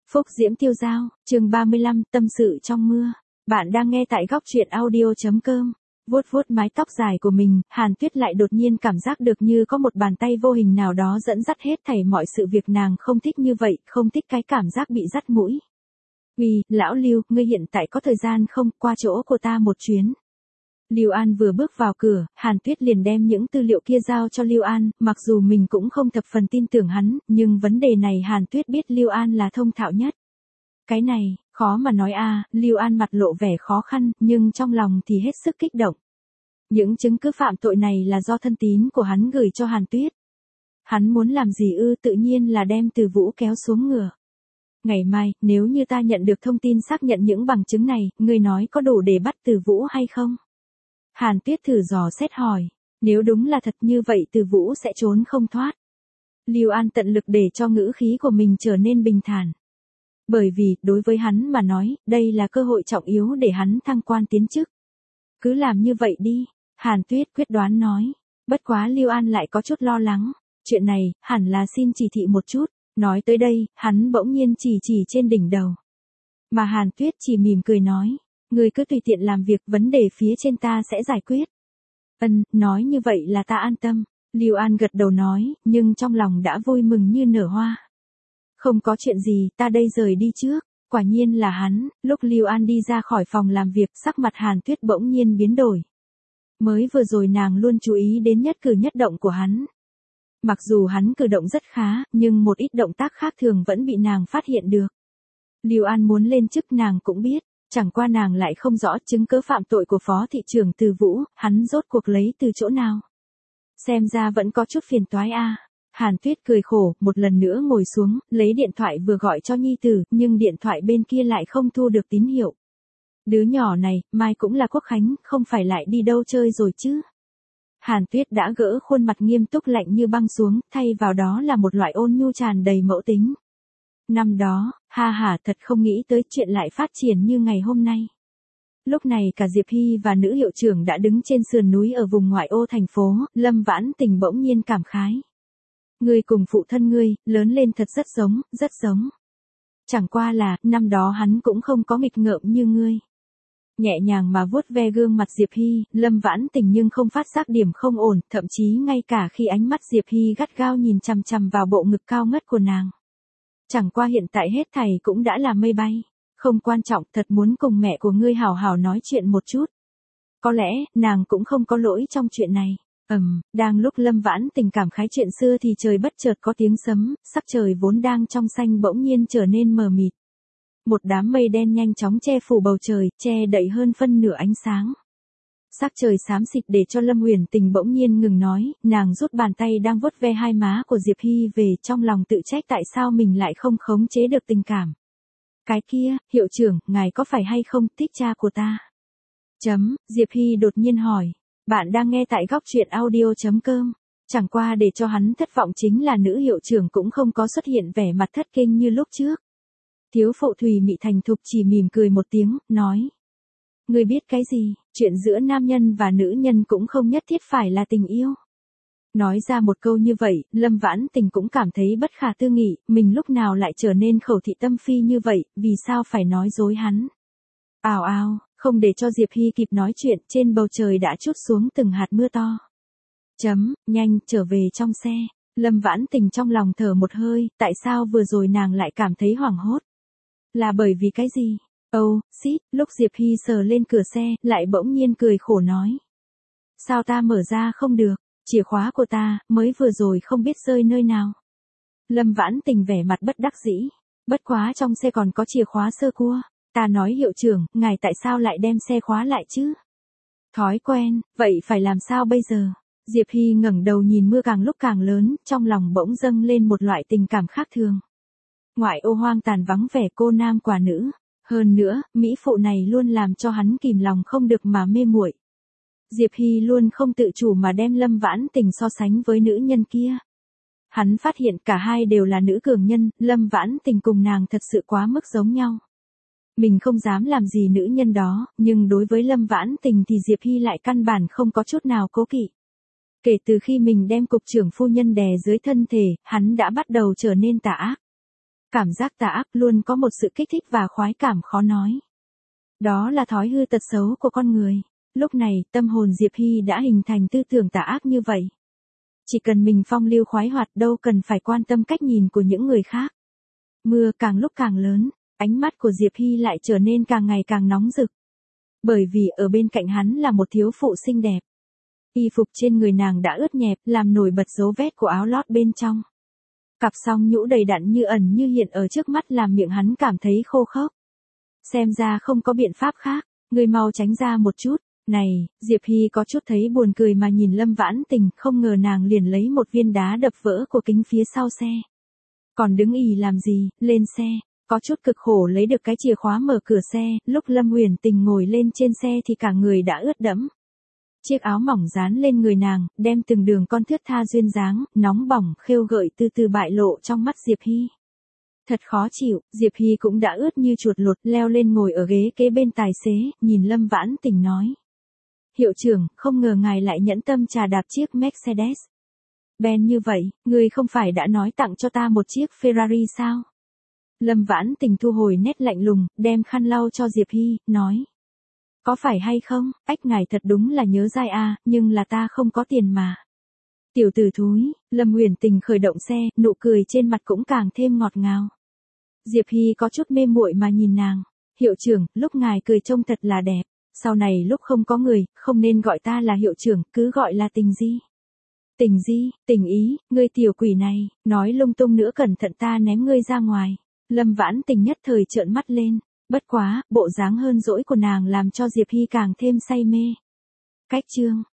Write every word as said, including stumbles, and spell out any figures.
Phúc Diễm Tiêu Dao, chương ba mươi lăm, tâm sự trong mưa. Bạn đang nghe tại góc truyện audio chấm com. Vuốt vuốt mái tóc dài của mình, Hàn Tuyết lại đột nhiên cảm giác được như có một bàn tay vô hình nào đó dẫn dắt hết thảy mọi sự việc nàng không thích như vậy, không thích cái cảm giác bị dắt mũi. Uy, lão Lưu, ngươi hiện tại có thời gian không, qua chỗ của ta một chuyến. Lưu An vừa bước vào cửa, Hàn Tuyết liền đem những tư liệu kia giao cho Lưu An, mặc dù mình cũng không thập phần tin tưởng hắn, nhưng vấn đề này Hàn Tuyết biết Lưu An là thông thạo nhất. Cái này, khó mà nói a. À, Lưu An mặt lộ vẻ khó khăn, nhưng trong lòng thì hết sức kích động. Những chứng cứ phạm tội này là do thân tín của hắn gửi cho Hàn Tuyết. Hắn muốn làm gì ư, tự nhiên là đem Từ Vũ kéo xuống ngựa. Ngày mai, nếu như ta nhận được thông tin xác nhận những bằng chứng này, ngươi nói có đủ để bắt Từ Vũ hay không? Hàn Tuyết thử dò xét hỏi, nếu đúng là thật như vậy Từ Vũ sẽ trốn không thoát. Lưu An tận lực để cho ngữ khí của mình trở nên bình thản. Bởi vì, đối với hắn mà nói, đây là cơ hội trọng yếu để hắn thăng quan tiến chức. Cứ làm như vậy đi, Hàn Tuyết quyết đoán nói. Bất quá Lưu An lại có chút lo lắng. Chuyện này, hẳn là xin chỉ thị một chút. Nói tới đây, hắn bỗng nhiên chỉ chỉ trên đỉnh đầu. Mà Hàn Tuyết chỉ mỉm cười nói. Ngươi cứ tùy tiện làm việc, vấn đề phía trên ta sẽ giải quyết. Ân, nói như vậy là ta an tâm. Lưu An gật đầu nói, nhưng trong lòng đã vui mừng như nở hoa. Không có chuyện gì, ta đây rời đi trước. Quả nhiên là hắn, lúc Lưu An đi ra khỏi phòng làm việc, sắc mặt Hàn Tuyết bỗng nhiên biến đổi. Mới vừa rồi nàng luôn chú ý đến nhất cử nhất động của hắn. Mặc dù hắn cử động rất khá, nhưng một ít động tác khác thường vẫn bị nàng phát hiện được. Lưu An muốn lên chức nàng cũng biết. Chẳng qua nàng lại không rõ chứng cứ phạm tội của phó thị trưởng Từ Vũ, hắn rốt cuộc lấy từ chỗ nào. Xem ra vẫn có chút phiền toái a. À. Hàn Tuyết cười khổ, một lần nữa ngồi xuống, lấy điện thoại vừa gọi cho nhi tử, nhưng điện thoại bên kia lại không thu được tín hiệu. Đứa nhỏ này, mai cũng là Quốc Khánh, không phải lại đi đâu chơi rồi chứ. Hàn Tuyết đã gỡ khuôn mặt nghiêm túc lạnh như băng xuống, thay vào đó là một loại ôn nhu tràn đầy mẫu tính. Năm đó, ha ha, thật không nghĩ tới chuyện lại phát triển như ngày hôm nay. Lúc này cả Diệp Hy và nữ hiệu trưởng đã đứng trên sườn núi ở vùng ngoại ô thành phố, Lâm Vãn Tình bỗng nhiên cảm khái. Ngươi cùng phụ thân ngươi, lớn lên thật rất giống, rất giống. Chẳng qua là, năm đó hắn cũng không có nghịch ngợm như ngươi. Nhẹ nhàng mà vuốt ve gương mặt Diệp Hy, Lâm Vãn Tình nhưng không phát giác điểm không ổn, thậm chí ngay cả khi ánh mắt Diệp Hy gắt gao nhìn chằm chằm vào bộ ngực cao ngất của nàng. Chẳng qua hiện tại hết thảy cũng đã là mây bay. Không quan trọng, thật muốn cùng mẹ của ngươi hào hào nói chuyện một chút. Có lẽ, nàng cũng không có lỗi trong chuyện này. Ừm, um, đang lúc Lâm Vãn Tình cảm khái chuyện xưa thì trời bất chợt có tiếng sấm, sắc trời vốn đang trong xanh bỗng nhiên trở nên mờ mịt. Một đám mây đen nhanh chóng che phủ bầu trời, che đậy hơn phân nửa ánh sáng. Sắc trời xám xịt để cho Lâm Uyển Tình bỗng nhiên ngừng nói, nàng rút bàn tay đang vuốt ve hai má của Diệp Hy về, trong lòng tự trách tại sao mình lại không khống chế được tình cảm. Cái kia, hiệu trưởng, ngài có phải hay không thích cha của ta? Chấm, Diệp Hy đột nhiên hỏi. Bạn đang nghe tại góc truyện audio chấm com. Chẳng qua để cho hắn thất vọng chính là nữ hiệu trưởng cũng không có xuất hiện vẻ mặt thất kinh như lúc trước. Thiếu phụ Thùy Mị thành thục chỉ mỉm cười một tiếng, nói. Ngươi biết cái gì, chuyện giữa nam nhân và nữ nhân cũng không nhất thiết phải là tình yêu. Nói ra một câu như vậy, Lâm Vãn Tình cũng cảm thấy bất khả tư nghị, mình lúc nào lại trở nên khẩu thị tâm phi như vậy, vì sao phải nói dối hắn. Ào ào, không để cho Diệp Hy kịp nói chuyện, trên bầu trời đã trút xuống từng hạt mưa to. Chấm, nhanh, trở về trong xe. Lâm Vãn Tình trong lòng thở một hơi, tại sao vừa rồi nàng lại cảm thấy hoảng hốt? Là bởi vì cái gì? Âu, oh, xít, lúc Diệp Hy sờ lên cửa xe, lại bỗng nhiên cười khổ nói. Sao ta mở ra không được, chìa khóa của ta, mới vừa rồi không biết rơi nơi nào. Lâm Vãn Tình vẻ mặt bất đắc dĩ, bất quá trong xe còn có chìa khóa sơ cua, ta nói hiệu trưởng, ngài tại sao lại đem xe khóa lại chứ? Thói quen, vậy phải làm sao bây giờ? Diệp Hy ngẩng đầu nhìn mưa càng lúc càng lớn, trong lòng bỗng dâng lên một loại tình cảm khác thường. Ngoại ô hoang tàn vắng vẻ cô nam quả nữ. Hơn nữa, mỹ phụ này luôn làm cho hắn kìm lòng không được mà mê muội. Diệp Hy luôn không tự chủ mà đem Lâm Vãn Tình so sánh với nữ nhân kia. Hắn phát hiện cả hai đều là nữ cường nhân, Lâm Vãn Tình cùng nàng thật sự quá mức giống nhau. Mình không dám làm gì nữ nhân đó, nhưng đối với Lâm Vãn Tình thì Diệp Hy lại căn bản không có chút nào cố kỵ. Kể từ khi mình đem cục trưởng phu nhân đè dưới thân thể, hắn đã bắt đầu trở nên tà ác. Cảm giác tà ác luôn có một sự kích thích và khoái cảm khó nói. Đó là thói hư tật xấu của con người. Lúc này, tâm hồn Diệp Hy đã hình thành tư tưởng tà ác như vậy. Chỉ cần mình phong lưu khoái hoạt đâu cần phải quan tâm cách nhìn của những người khác. Mưa càng lúc càng lớn, ánh mắt của Diệp Hy lại trở nên càng ngày càng nóng rực. Bởi vì ở bên cạnh hắn là một thiếu phụ xinh đẹp. Y phục trên người nàng đã ướt nhẹp, làm nổi bật dấu vết của áo lót bên trong. Cặp song nhũ đầy đặn như ẩn như hiện ở trước mắt làm miệng hắn cảm thấy khô khốc. Xem ra không có biện pháp khác, người mau tránh ra một chút. Này, Diệp Hy có chút thấy buồn cười mà nhìn Lâm Vãn Tình, không ngờ nàng liền lấy một viên đá đập vỡ của kính phía sau xe. Còn đứng ì làm gì, lên xe, có chút cực khổ lấy được cái chìa khóa mở cửa xe, lúc Lâm Uyển Tình ngồi lên trên xe thì cả người đã ướt đẫm. Chiếc áo mỏng dán lên người nàng, đem từng đường con thướt tha duyên dáng, nóng bỏng, khêu gợi từ từ bại lộ trong mắt Diệp Hy. Thật khó chịu, Diệp Hy cũng đã ướt như chuột lột, leo lên ngồi ở ghế kế bên tài xế, nhìn Lâm Vãn Tình nói. Hiệu trưởng, không ngờ ngài lại nhẫn tâm trà đạp chiếc Mercedes Benz như vậy, người không phải đã nói tặng cho ta một chiếc Ferrari sao? Lâm Vãn Tình thu hồi nét lạnh lùng, đem khăn lau cho Diệp Hy, nói. Có phải hay không, ách ngài thật đúng là nhớ dai à, nhưng là ta không có tiền mà. Tiểu tử thúi, Lâm Uyển Tình khởi động xe, nụ cười trên mặt cũng càng thêm ngọt ngào. Diệp Hy có chút mê muội mà nhìn nàng. Hiệu trưởng, lúc ngài cười trông thật là đẹp. Sau này lúc không có người, không nên gọi ta là hiệu trưởng, cứ gọi là Tình Di. Tình Di, Tình Ý, ngươi tiểu quỷ này, nói lung tung nữa cẩn thận ta ném ngươi ra ngoài. Lâm Vãn Tình nhất thời trợn mắt lên. Bất quá, bộ dáng hơn dỗi của nàng làm cho Diệp Hy càng thêm say mê. Cách chương